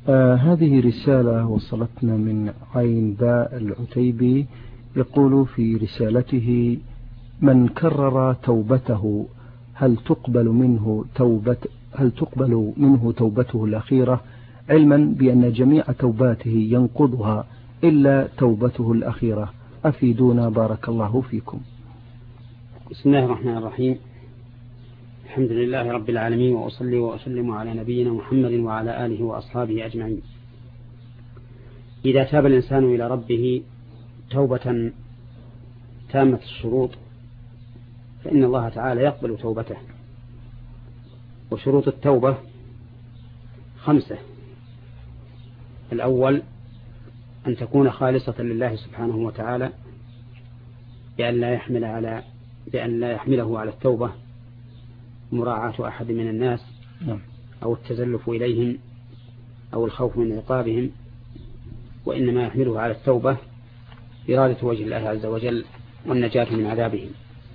هذه رسالة وصلتنا من عين باء العتيبي، يقول في رسالته: من كرر توبته هل تقبل منه توبته الأخيرة، علما بأن جميع توباته ينقضها إلا توبته الأخيرة؟ أفيدونا بارك الله فيكم. بسم الله الرحمن الرحيم. الحمد لله رب العالمين، وأصلي وأسلم على نبينا محمد وعلى آله وأصحابه أجمعين. إذا تاب الإنسان إلى ربه توبة تامة الشروط فإن الله تعالى يقبل توبته. وشروط التوبة 5: الأول أن تكون خالصة لله سبحانه وتعالى، بأن لا يحمله على التوبة مراعاة أحد من الناس أو التزلف إليهم أو الخوف من عقابهم، وإنما يحمله على التوبة إرادة وجه الله عز وجل والنجاة من عذابهم.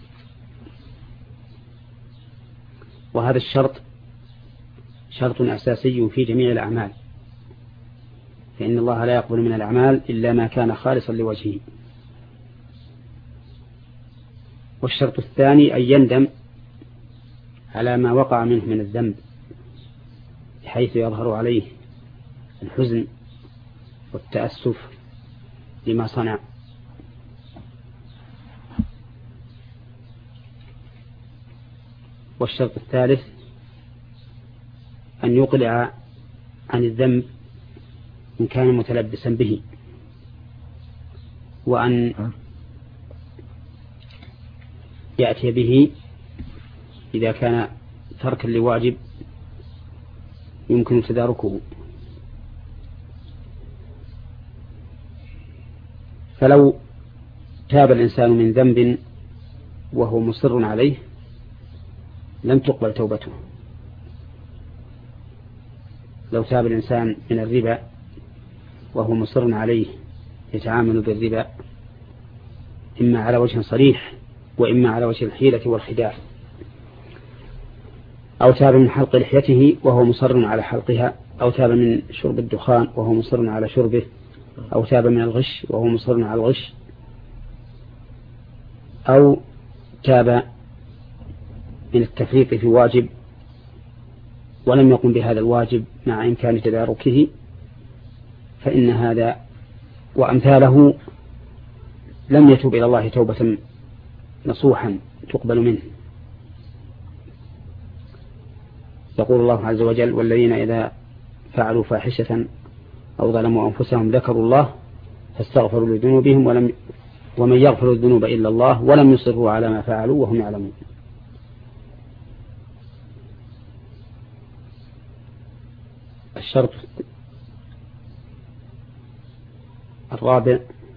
وهذا الشرط شرط أساسي في جميع الأعمال، فإن الله لا يقبل من الأعمال إلا ما كان خالصا لوجهه. والشرط الثاني أن يندم على ما وقع منه من الذنب، بحيث يظهر عليه الحزن والتأسف لما صنع. والشرط الثالث أن يقلع عن الذنب إن كان متلبسا به، وأن يأتي به إذا كان تركا لواجب يمكن تداركه. فلو تاب الإنسان من ذنب وهو مصر عليه لم تقبل توبته. لو تاب الإنسان من الربا وهو مصر عليه يتعامل بالربا إما على وجه صريح وإما على وجه الحيلة والخداع، أو تاب من حلق لحيته وهو مصر على حلقها، أو تاب من شرب الدخان وهو مصر على شربه، أو تاب من الغش وهو مصر على الغش، أو تاب من التفريط في واجب ولم يقم بهذا الواجب مع إمكان تداركه، فإن هذا وأمثاله لم يتوب إلى الله توبة نصوحا تقبل منه. يقول الله عز وجل: والذين إذا فعلوا فاحشة أو ظلموا أنفسهم ذكروا الله فاستغفروا لذنوبهم ومن يغفر الذنوب إلا الله ولم يصروا على ما فعلوا وهم يعلمون. الشرط الرابع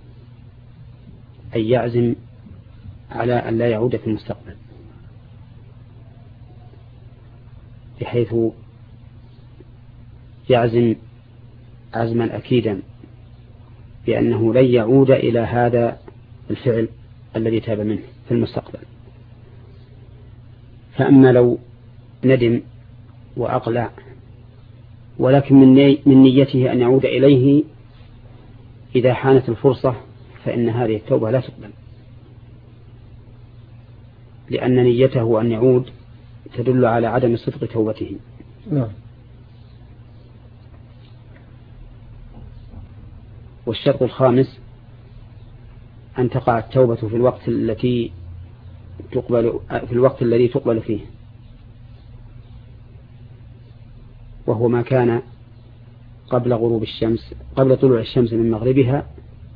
أن يعزم على أن لا يعود في المستقبل، بحيث يعزم عزما أكيدا بأنه لن يعود إلى هذا الفعل الذي تاب منه في المستقبل. فأما لو ندم وأقلع ولكن من نيته أن يعود إليه إذا حانت الفرصة، فإن هذه التوبة لا تقبل، لأن نيته أن يعود تدل على عدم صدق توبته. والشرط الخامس أن تقع التوبة في الوقت الذي تقبل فيه، وهو ما كان قبل طلوع الشمس من مغربها،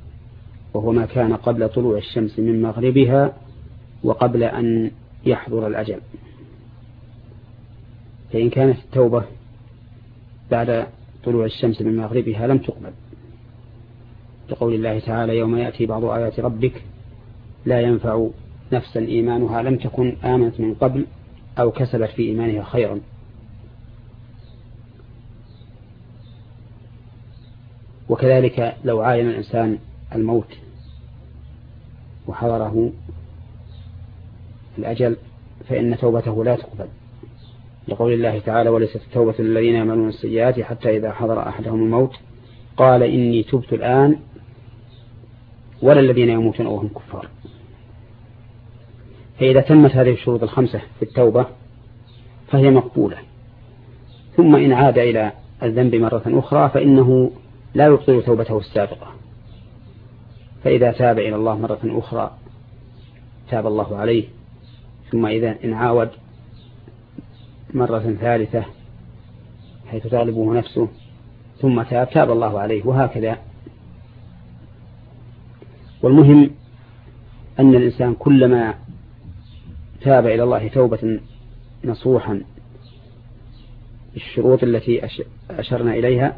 وقبل أن يحضر الأجل. فإن كانت التوبة بعد طلوع الشمس من مغربها لم تقبل، لقول الله تعالى: يوم يأتي بعض آيات ربك لا ينفع نفسا إيمانها لم تكن آمنت من قبل أو كسبت في إيمانها خيرا. وكذلك لو عاين الإنسان الموت وحضره الأجل فإن توبته لا تقبل، لقول الله تعالى وليست التوبة للذين يعملون السيئات حتى إذا حضر أحدهم الموت قال إني تبت الآن ولا الذين يموتون وهم كفار. فإذا تمت هذه الشروط الخمسة في التوبة فهي مقبولة. ثم إن عاد إلى الذنب مرة أخرى فإنه لا يبطل توبته السابقة، فإذا تاب إلى الله مرة أخرى تاب الله عليه. ثم إذا إن عاود مرة ثالثة حيث تغلبه نفسه ثم تاب الله عليه، وهكذا. والمهم أن الإنسان كلما تاب إلى الله توبة نصوحا بالشروط التي أشرنا إليها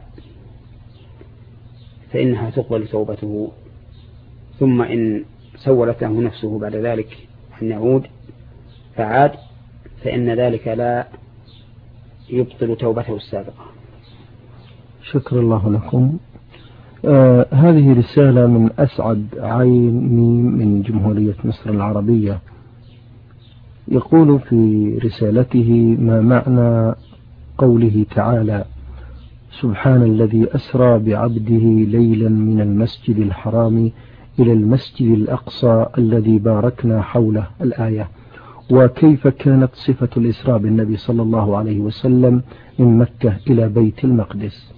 فإنها تقبل توبته. ثم إن سولت له نفسه بعد ذلك أن يعود فعاد فإن ذلك لا يبطل توبته السابقة. شكر الله لكم. هذه رسالة من أسعد عيني من جمهورية مصر العربية، يقول في رسالته: ما معنى قوله تعالى سبحان الذي أسرى بعبده ليلا من المسجد الحرام إلى المسجد الأقصى الذي باركنا حوله، الآية، وكيف كانت صفة الإسراء بالنبي صلى الله عليه وسلم من مكة إلى بيت المقدس؟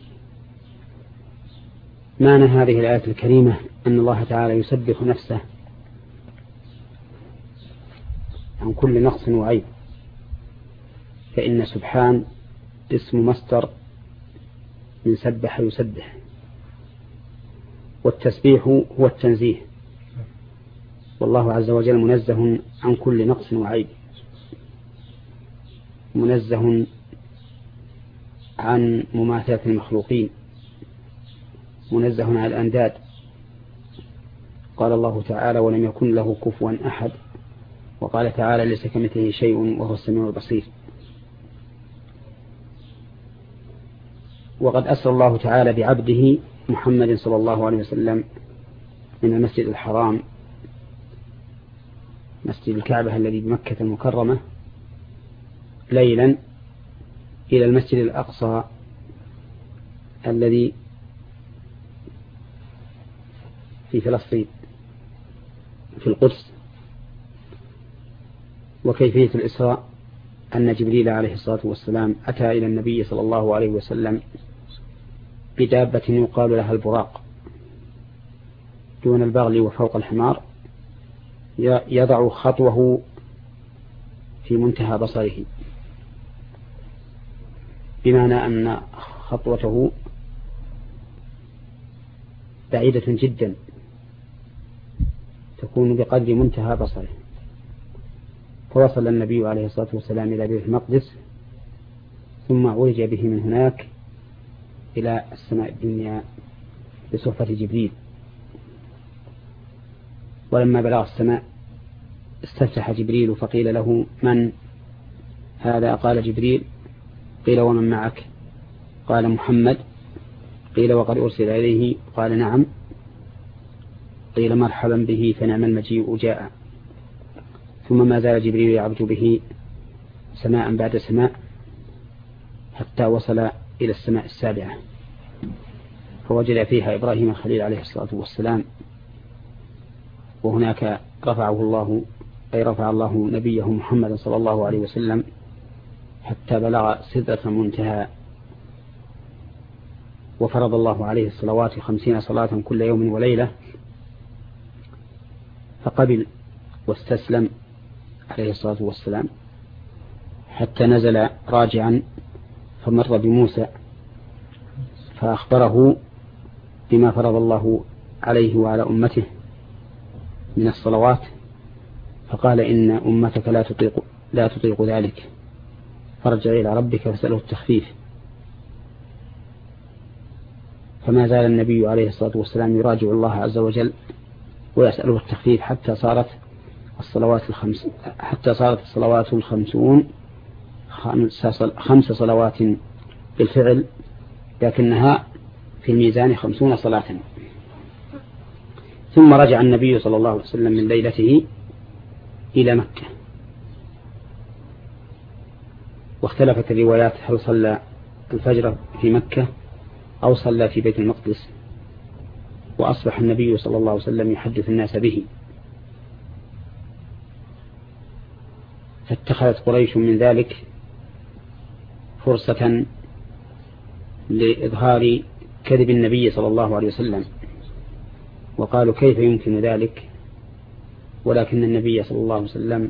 معنى هذه الآية الكريمة أن الله تعالى يسبح نفسه عن كل نقص وعيب، فإن سبحان اسم مصدر من سبح يسبح، والتسبيح هو التنزيه، والله عز وجل منزه عن كل نقص وعيب، منزه عن مماثلة المخلوقين، منزه عن الأنداد. قال الله تعالى ولم يكن له كفوا أحد، وقال تعالى ليس كمثله شيء وهو السميع البصير. وقد أسرى الله تعالى بعبده محمد صلى الله عليه وسلم من المسجد الحرام مسجد الكعبة الذي بمكة المكرمة ليلا إلى المسجد الأقصى الذي في فلسطين في القدس. وكيفية الإسراء أن جبريل عليه الصلاة والسلام أتى إلى النبي صلى الله عليه وسلم بدابة يقال لها البراق دون البغل وفوق الحمار، يضع خطوه في منتهى بصره، بمعنى أن خطوته بعيدة جدا تكون بقدر منتهى بصره. فوصل النبي عليه الصلاة والسلام إلى بيت المقدس، ثم عرج به من هناك إلى السماء الدنيا بصحبة جبريل. ولما بلغ السماء استفتح جبريل فقيل له من هذا؟ قال جبريل. قيل ومن معك؟ قال محمد. قيل وقد أرسل إليه؟ قال نعم. قيل مرحبا به فنعم المجيء جاء. ثم ما زال جبريل يعرج به سماء بعد سماء حتى وصل إلى السماء السابعة، فوجد فيها إبراهيم الخليل عليه الصلاة والسلام، وهناك رفعه الله أي رفع الله نبيه محمد صلى الله عليه وسلم حتى بلغ سدرة المنتهى، وفرض الله عليه الصلوات 50 صلاة كل يوم وليلة، فقبل واستسلم عليه الصلاة والسلام حتى نزل راجعا فمر بموسى فأخبره بما فرض الله عليه وعلى أمته من الصلوات، فقال إن أمتك لا تطيق ذلك، فارجع إلى ربك فاسأله التخفيف. فما زال النبي عليه الصلاة والسلام يراجع الله عز وجل ويسأله التخفيف حتى صارت الصلوات الخمسون 5 صلوات بالفعل، لكنها في الميزان 50 صلاة. ثم رجع النبي صلى الله عليه وسلم من ليلته إلى مكة، واختلفت الروايات هل صلى الفجر في مكة أو صلى في بيت المقدس، وأصبح النبي صلى الله عليه وسلم يحدث الناس به، فاتخذت قريش من ذلك فرصة لإظهار كذب النبي صلى الله عليه وسلم، وقالوا كيف يمكن ذلك، ولكن النبي صلى الله عليه وسلم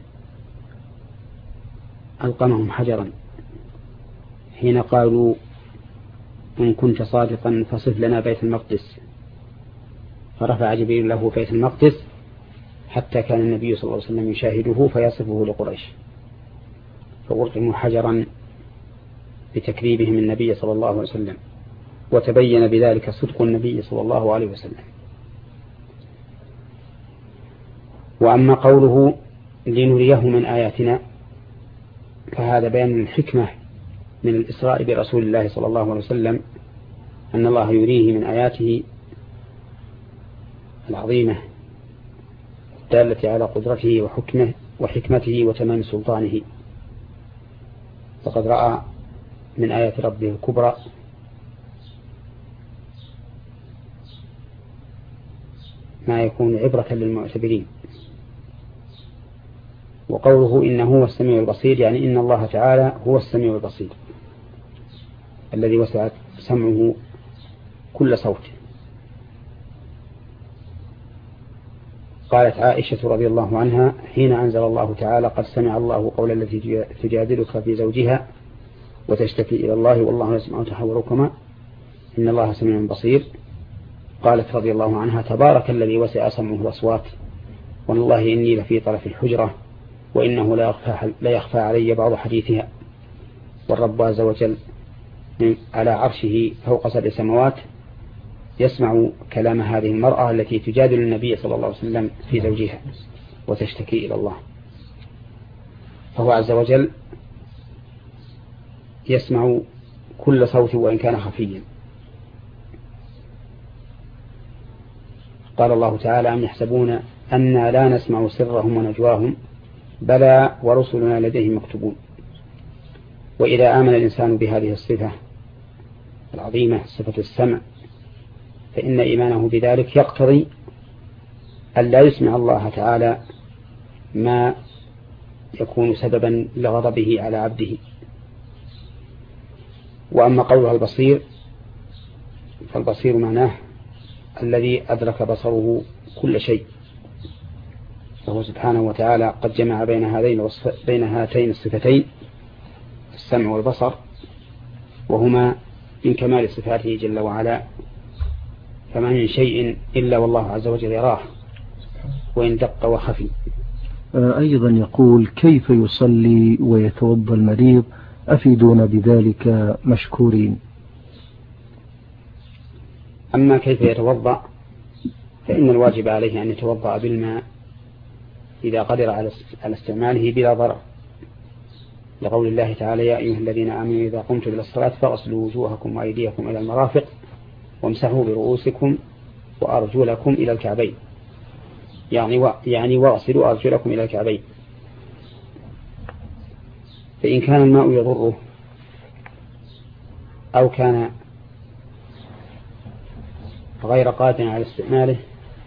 ألقمهم حجرا حين قالوا إن كنت صادقا فصف لنا بيت المقدس، فرفع جبريل له بيت المقدس حتى كان النبي صلى الله عليه وسلم يشاهده فيصفه لقريش، فألقموا حجرا بتكذيبهم النبي صلى الله عليه وسلم، وتبين بذلك صدق النبي صلى الله عليه وسلم. وأما قوله لنريه من آياتنا فهذا بيان الحكمة من الإسراء برسول الله صلى الله عليه وسلم، أن الله يريه من آياته العظيمة الدالة على قدرته وحكمته وتمام سلطانه. فقد رأى من آيات ربه الكبرى ما يكون عبرة للمعتبرين. وقوله إنه هو السميع البصير يعني إن الله تعالى هو السميع البصير الذي وسعت سمعه كل صوت. قالت عائشة رضي الله عنها حين أنزل الله تعالى قد سمع الله قول التي تجادلك في زوجها وتشتكي إلى الله والله يسمع تحاوركما إن الله سميع بصير، قالت رضي الله عنها تبارك الذي وسع سمعه الأصوات والله إني لفي طرف الحجرة وإنه لا يخفى علي بعض حديثها. والرب عز وجل على عرشه فوق 7 سماوات يسمع كلام هذه المرأة التي تجادل النبي صلى الله عليه وسلم في زوجها وتشتكي إلى الله، فهو عز وجل يسمع كل صوت وإن كان خفيا. قال الله تعالى أم يحسبون أنا لا نسمع سرهم ونجواهم بلى ورسلنا لديهم مكتوبون. وإذا آمن الإنسان بهذه الصفة العظيمة صفة السمع فإن إيمانه بذلك يقتضي أن لا يسمع الله تعالى ما يكون سببا لغضبه على عبده. وأما قولها البصير فالبصير معناه الذي أدرك بصره كل شيء، فهو سبحانه وتعالى قد جمع بين هاتين الصفتين السمع والبصر، وهما من كمال صفاته جل وعلا، فما من شيء إلا والله عز وجل يراه وإن دق وخفي. أيضا يقول كيف يصلي ويتوضى المريض أفيدون بذلك مشكورين. أما كيف يتوضأ فإن الواجب عليه أن يتوضأ بالماء إذا قدر على استعماله بلا ضرر، لقول الله تعالى يا أيها الذين آمنوا إذا قمتم إلى الصلاة فاغسلوا وجوهكم وأيديكم إلى المرافق وامسحوا برؤوسكم وأرجلكم إلى الكعبين، يعني واغسلوا أرجلكم إلى الكعبين. فإن كان الماء يضره أو كان غير قادر على استعماله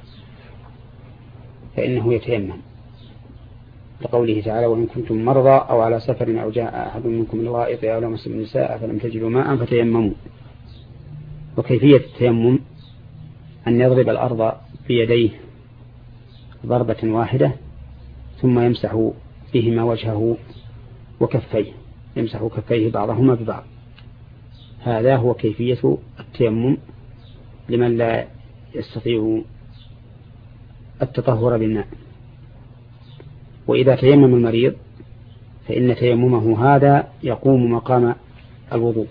فإنه يتيمم، لقوله تعالى وإن كنتم مرضى أو على سفر أو جاء أحد منكم من الغائط أو لمس النساء فلم تجدوا ماء فتيمموا. وكيفية التيمم أن يضرب الأرض بيديه ضربة واحدة ثم يمسح بهما وجهه وكفيه، يمسح كفيه بعضهما ببعض. هذا هو كيفية التيمم لمن لا يستطيع التطهر بالماء. وإذا تيمم المريض فإن تيممه هذا يقوم مقام الوضوء،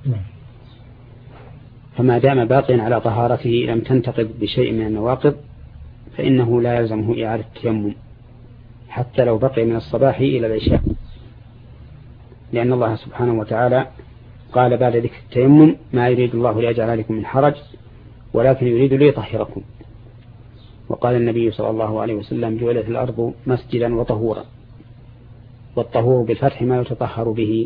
فما دام باقيا على طهارته لم تنتقض بشيء من النواقض فإنه لا يلزمه إعادة التيمم حتى لو بقي من الصباح إلى العشاء، لأن الله سبحانه وتعالى قال بعد ذكر التيمم ما يريد الله ليجعل عليكم من حرج ولكن يريد ليطهركم. وقال النبي صلى الله عليه وسلم جعلت الأرض مسجدا وطهورا، والطهور بالفتح ما يتطهر به.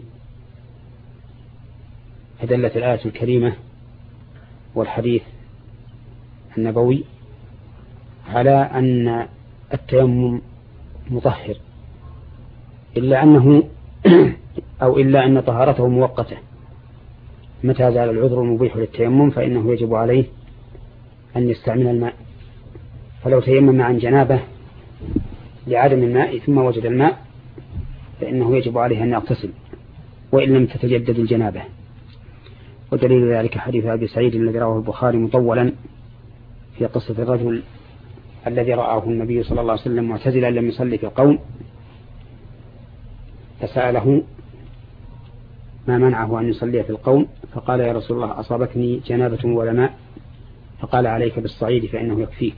فدلت الآية الكريمة والحديث النبوي على أن التيمم مطهر، إلا أن طهارته مؤقتة. متى زال العذر المبيح للتيمم فإنه يجب عليه أن يستعمل الماء. فلو تيمم عن جنابه لعدم الماء ثم وجد الماء فإنه يجب عليه أن يغتسل وإن لم تتجدد الجنابة. ودليل ذلك حديث أبي سعيد الذي رواه البخاري مطولا في قصة الرجل الذي رآه النبي صلى الله عليه وسلم معتزلا لم يصلي في القوم، فسأله ما منعه أن يصلي في القوم، فقال يا رسول الله أصابتني جنابة ولا ماء، فقال عليك بالصعيد فإنه يكفيك.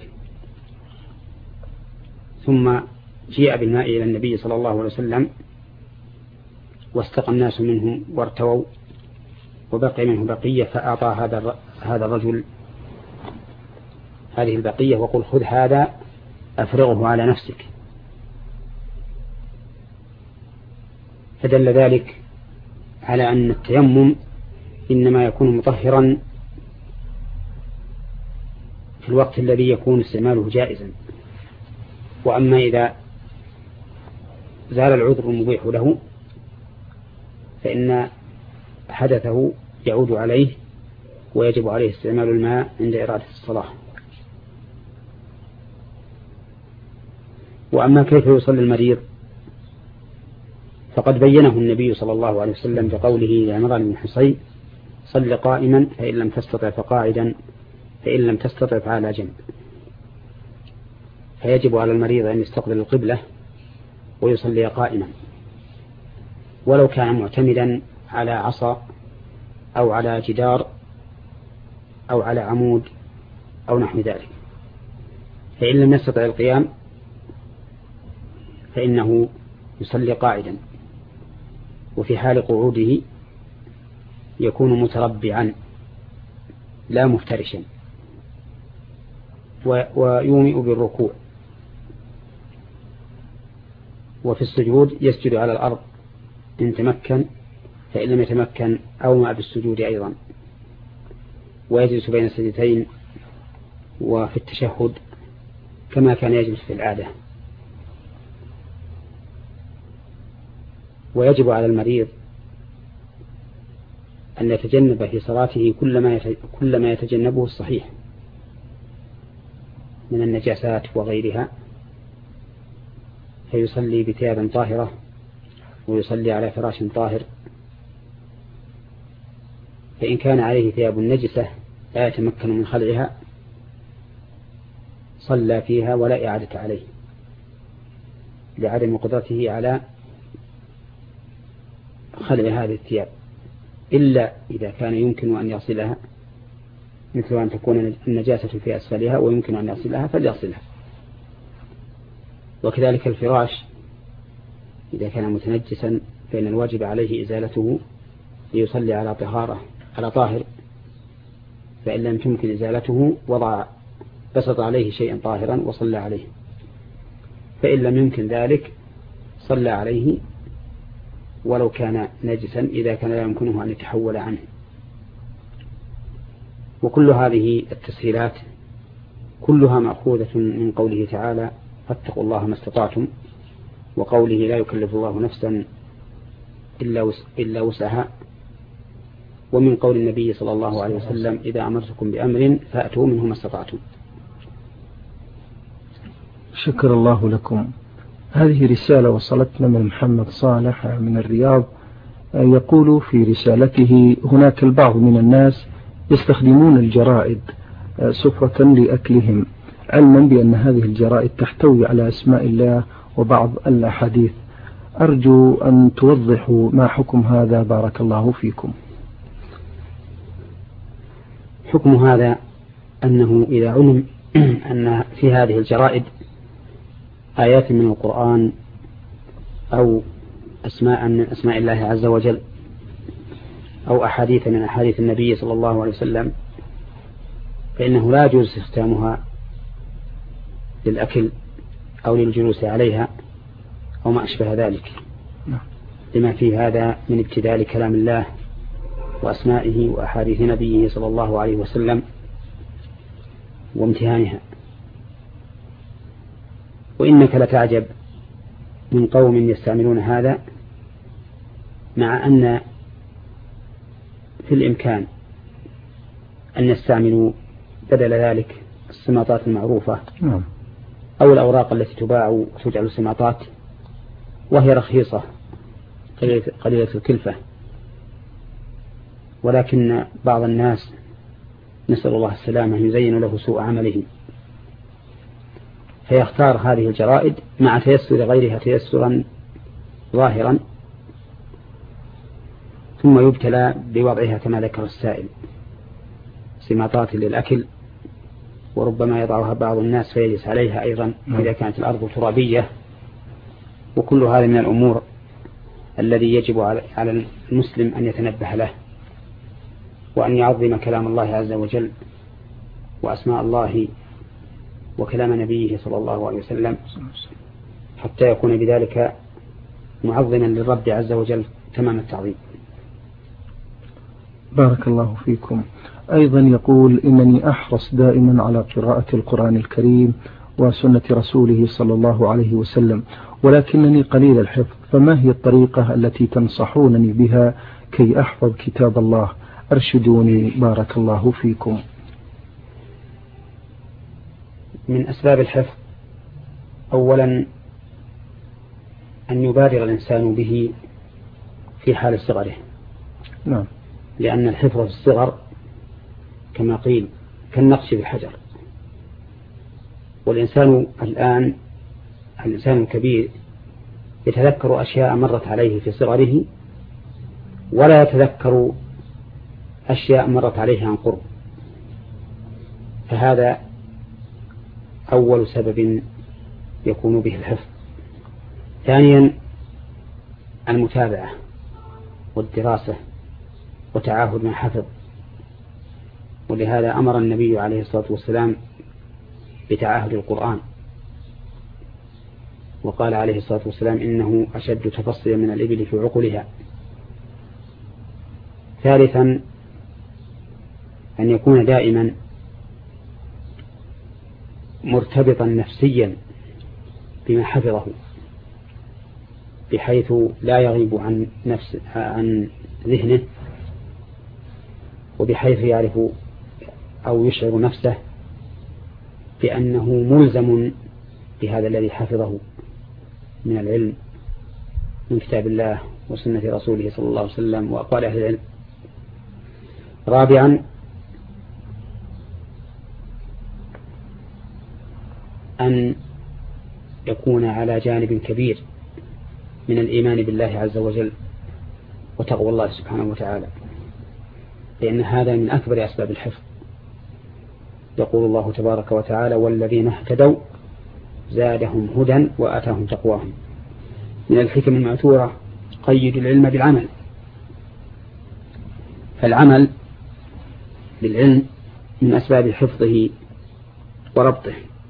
ثم جيء بالماء إلى النبي صلى الله عليه وسلم واستقى الناس منه وارتووا وبقي منه بقية، فأعطى هذا الرجل هذه البقية وقل خذ هذا أفرغه على نفسك. فدل ذلك على أن التيمم إنما يكون مطهرا في الوقت الذي يكون استعماله جائزا. وأما إذا زال العذر المبيح له فإن حدثه يعود عليه ويجب عليه استعمال الماء عند إرادة الصلاة. وأما كيف يصلي المريض فقد بينه النبي صلى الله عليه وسلم بقوله لعمران بن حصين صل قائما فإن لم تستطع فقاعدا فإن لم تستطع فعلى جنب. فيجب على المريض أن يستقبل القبلة ويصلي قائما ولو كان معتمدا على عصا أو على جدار أو على عمود أو نحو ذلك. فإن لم يستطع القيام فإنه يصلي قاعدا، وفي حال قعوده يكون متربعا لا مفترشا، ويومئ بالركوع. وفي السجود يسجد على الأرض إن تمكن، فإن لم يتمكن أومأ بالسجود أيضا، ويجلس بين السجدتين وفي التشهد كما كان يجلس في العادة. ويجب على المريض أن يتجنب في صلاته كل ما يتجنبه الصحيح من النجاسات وغيرها، فيصلي بثياب طاهرة ويصلي على فراش طاهر. فإن كان عليه ثياب نجسة لا يتمكن من خلعها صلى فيها ولا إعادة عليه لعدم قدرته على خلع هذه الثياب، إلا إذا كان يمكن أن يغسلها، مثل أن تكون النجاسة في أسفلها ويمكن أن يغسلها فليغسلها. وكذلك الفراش إذا كان متنجسا فإن الواجب عليه إزالته ليصلي على طاهر، فإن لم تمكن إزالته بسط عليه شيئا طاهرا وصلى عليه، فإن لم يمكن ذلك صلى عليه ولو كان نجسا إذا كان لا يمكنه أن يتحول عنه. وكل هذه التسهيلات كلها مأخوذة من قوله تعالى فاتقوا الله ما استطعتم، وقوله لا يكلف الله نفسا إلا وسعها، ومن قول النبي صلى الله عليه وسلم إذا أمرتكم بأمر فأتوا منه ما استطعتم. شكر الله لكم. هذه رسالة وصلتنا من محمد صالح من الرياض، يقول في رسالته هناك البعض من الناس يستخدمون الجرائد سفرة لأكلهم، علما بأن هذه الجرائد تحتوي على أسماء الله وبعض الأحاديث. أرجو أن توضحوا ما حكم هذا بارك الله فيكم. حكم هذا أنه إذا علم أن في هذه الجرائد آيات من القرآن أو أسماء من أسماء الله عز وجل أو أحاديث من أحاديث النبي صلى الله عليه وسلم، فإنه لا يجوز استخدامها للأكل أو للجلوس عليها أو ما أشبه ذلك. لما في هذا من ابتذال كلام الله وأسمائه وأحاديث نبيه صلى الله عليه وسلم وامتهانها. وإنك لتعجب من قوم يستعملون هذا مع أن في الإمكان أن يستعملوا بدل ذلك السماطات المعروفة أو الأوراق التي تباع وتجعل سماطات وهي رخيصة قليلة الكلفة، ولكن بعض الناس نسأل الله السلامة يزين له سوء عمله فيختار هذه الجرائد مع تيسر غيرها تيسرا ظاهرا، ثم يبتلى بوضعها كما ذكر السائل سماطات للأكل، وربما يضعها بعض الناس فيجلس عليها أيضا إذا كانت الأرض ترابية. وكل هذا من الأمور الذي يجب على المسلم أن يتنبه له، وأن يعظم كلام الله عز وجل وأسماء الله وكلام نبيه صلى الله عليه وسلم حتى يكون بذلك معظما للرب عز وجل تمام التعظيم. بارك الله فيكم. أيضا يقول إنني أحرص دائما على قراءة القرآن الكريم وسنة رسوله صلى الله عليه وسلم، ولكنني قليل الحفظ، فما هي الطريقة التي تنصحونني بها كي أحفظ كتاب الله؟ أرشدوني بارك الله فيكم. من أسباب الحفظ أولا أن يبادر الإنسان به في حال صغره، لأن الحفظ في الصغر كما قيل كالنقش بالحجر، والإنسان الآن الإنسان الكبير يتذكر أشياء مرت عليه في صغره ولا يتذكر أشياء مرت عليه عن قرب، فهذا أول سبب يكون به الحفظ. ثانيا المتابعة والدراسة وتعاهد ما حفظ، ولهذا أمر النبي عليه الصلاة والسلام بتعاهد القرآن، وقال عليه الصلاة والسلام إنه أشد تفصيلا من الإبل في عقلها. ثالثا أن يكون دائما مرتبطا نفسيا بما حفظه بحيث لا يغيب عن ذهنه، وبحيث يعرف أو يشعر نفسه بأنه ملزم بهذا الذي حفظه من العلم من كتاب الله وسنة رسوله صلى الله عليه وسلم وأقوال أهل العلم. رابعا أن يكون على جانب كبير من الإيمان بالله عز وجل وتقوى الله سبحانه وتعالى، لأن هذا من أكبر أسباب الحفظ. يقول الله تبارك وتعالى والذين اهتدوا زادهم هدى وآتاهم تقواهم. من الحكم المأثورة قيد العلم بالعمل، فالعمل بالعلم من أسباب حفظه وربطه،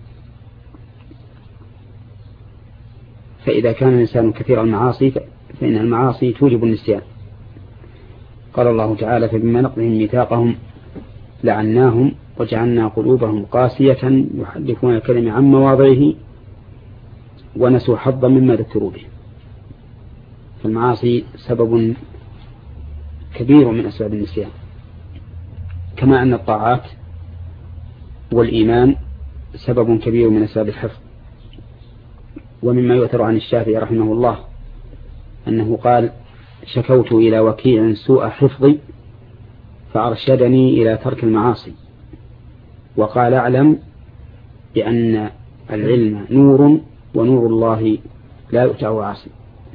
فإذا كان الإنسان كثير المعاصي فإن المعاصي توجب النسيان. قال الله تعالى فبما نقضهم ميثاقهم لعناهم وجعلنا قلوبهم قاسية يحرفون الكلم عن مواضعه ونسوا حظا مما ذكروا به. فالمعاصي سبب كبير من أسباب النسيان، كما أن الطاعات والإيمان سبب كبير من أسباب الحفظ. ومما يؤثر عن الشافعي رحمه الله أنه قال شكوت إلى وكيع سوء حفظي فأرشدني إلى ترك المعاصي، وقال أعلم بأن العلم نور ونور الله لا يؤتى عاصي،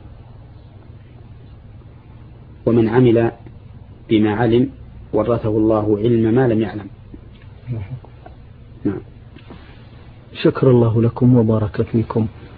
ومن عمل بما علم ورثه الله علم ما لم يعلم. نعم. شكر الله لكم وبارك فيكم.